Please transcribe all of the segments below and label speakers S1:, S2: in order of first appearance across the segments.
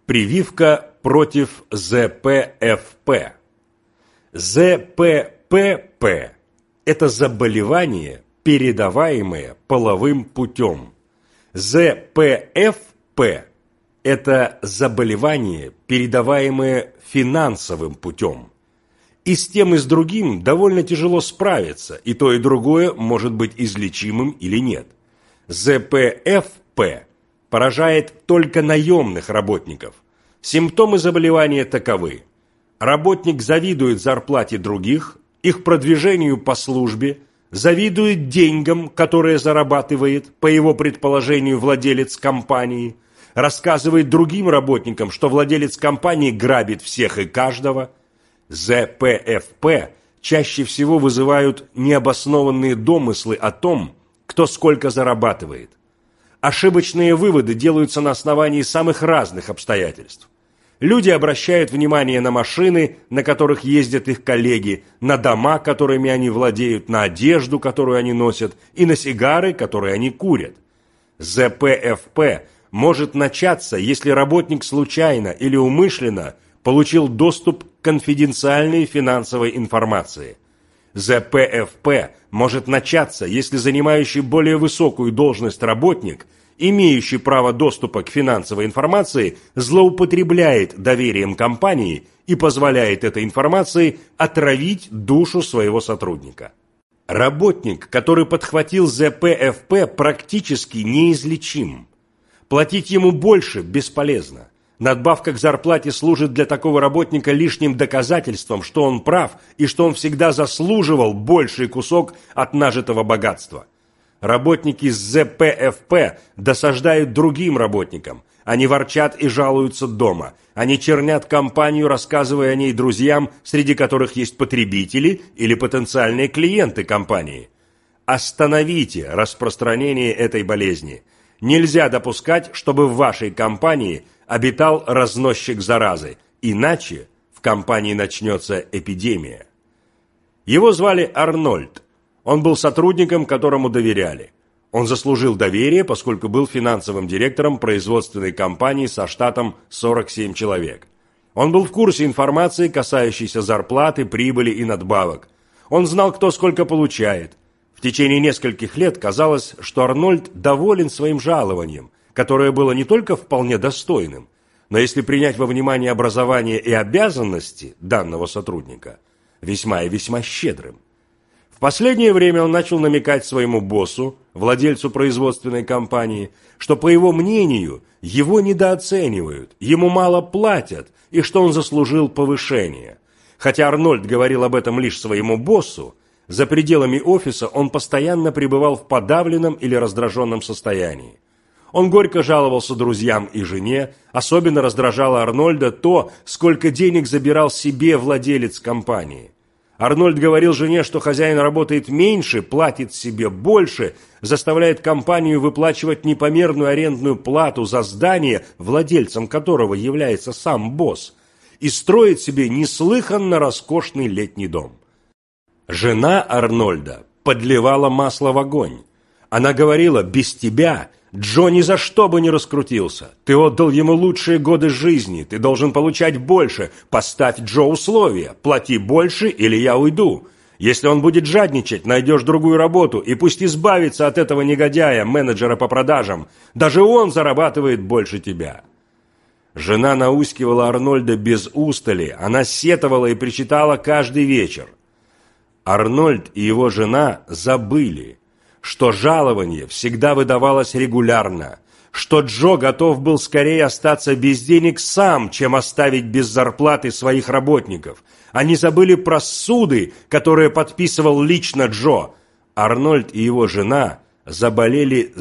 S1: Прививка против ЗПФП. ЗППП – это заболевание, передаваемое половым путем. ЗПФП – это заболевание, передаваемое финансовым путем. И с тем, и с другим довольно тяжело справиться, и то, и другое может быть излечимым или нет. ЗПФП поражает только наемных работников. Симптомы заболевания таковы. Работник завидует зарплате других, их продвижению по службе, завидует деньгам, которые зарабатывает, по его предположению, владелец компании, рассказывает другим работникам, что владелец компании грабит всех и каждого. ЗПФП чаще всего вызывают необоснованные домыслы о том, кто сколько зарабатывает. Ошибочные выводы делаются на основании самых разных обстоятельств. Люди обращают внимание на машины, на которых ездят их коллеги, на дома, которыми они владеют, на одежду, которую они носят, и на сигары, которые они курят. ЗПФП может начаться, если работник случайно или умышленно получил доступ к конфиденциальной финансовой информации. ЗПФП может начаться, если занимающий более высокую должность работник, имеющий право доступа к финансовой информации, злоупотребляет доверием компании и позволяет этой информации отравить душу своего сотрудника. Работник, который подхватил ЗПФП, практически неизлечим. Платить ему больше бесполезно. Надбавка к зарплате служит для такого работника лишним доказательством, что он прав и что он всегда заслуживал больший кусок от нажитого богатства. Работники с ЗПФП досаждают другим работникам. Они ворчат и жалуются дома. Они чернят компанию, рассказывая о ней друзьям, среди которых есть потребители или потенциальные клиенты компании. Остановите распространение этой болезни. Нельзя допускать, чтобы в вашей компании обитал разносчик заразы, иначе в компании начнется эпидемия. Его звали Арнольд. Он был сотрудником, которому доверяли. Он заслужил доверие, поскольку был финансовым директором производственной компании со штатом 47 человек. Он был в курсе информации, касающейся зарплаты, прибыли и надбавок. Он знал, кто сколько получает. В течение нескольких лет казалось, что Арнольд доволен своим жалованием, которое было не только вполне достойным, но если принять во внимание образование и обязанности данного сотрудника, весьма и весьма щедрым. В последнее время он начал намекать своему боссу, владельцу производственной компании, что, по его мнению, его недооценивают, ему мало платят и что он заслужил повышение. Хотя Арнольд говорил об этом лишь своему боссу, за пределами офиса он постоянно пребывал в подавленном или раздраженном состоянии. Он горько жаловался друзьям и жене, особенно раздражало Арнольда то, сколько денег забирал себе владелец компании. Арнольд говорил жене, что хозяин работает меньше, платит себе больше, заставляет компанию выплачивать непомерную арендную плату за здание, владельцем которого является сам босс, и строит себе неслыханно роскошный летний дом. Жена Арнольда подливала масло в огонь. Она говорила: «Без тебя Джо ни за что бы не раскрутился. Ты отдал ему лучшие годы жизни, ты должен получать больше. Поставь Джо условия: плати больше, или я уйду. Если он будет жадничать, найдешь другую работу, и пусть избавится от этого негодяя, менеджера по продажам. Даже он зарабатывает больше тебя». Жена наускивала Арнольда без устали, она сетовала и причитала каждый вечер. Арнольд и его жена забыли, что жалование всегда выдавалось регулярно, что Джо готов был скорее остаться без денег сам, чем оставить без зарплаты своих работников. Они забыли про суды, которые подписывал лично Джо. Арнольд и его жена заболели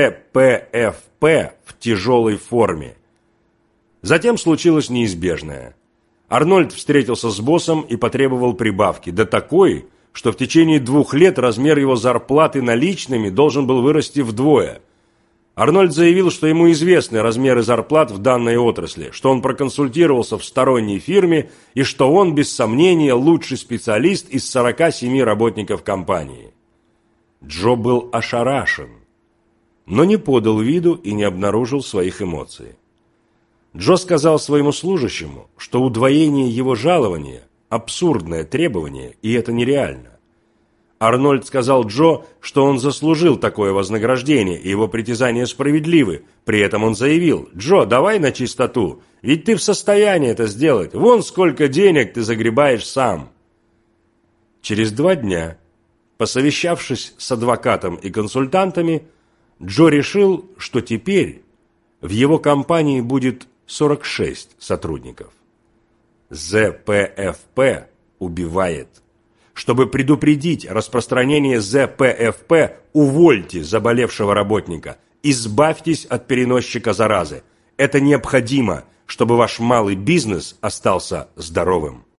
S1: ЗПФП в тяжелой форме. Затем случилось неизбежное. Арнольд встретился с боссом и потребовал прибавки, да такой, что в течение 2 лет размер его зарплаты наличными должен был вырасти вдвое. Арнольд заявил, что ему известны размеры зарплат в данной отрасли, что он проконсультировался в сторонней фирме и что он, без сомнения, лучший специалист из 47 работников компании. Джо был ошарашен, но не подал виду и не обнаружил своих эмоций. Джо сказал своему служащему, что удвоение его жалования – абсурдное требование, и это нереально. Арнольд сказал Джо, что он заслужил такое вознаграждение, и его притязания справедливы. При этом он заявил: «Джо, давай на чистоту, ведь ты в состоянии это сделать. Вон сколько денег ты загребаешь сам». Через 2 дня, посовещавшись с адвокатом и консультантами, Джо решил, что теперь в его компании будет 46 сотрудников. ЗПФП убивает. Чтобы предупредить распространение ЗПФП, увольте заболевшего работника, избавьтесь от переносчика заразы. Это необходимо, чтобы ваш малый бизнес остался здоровым.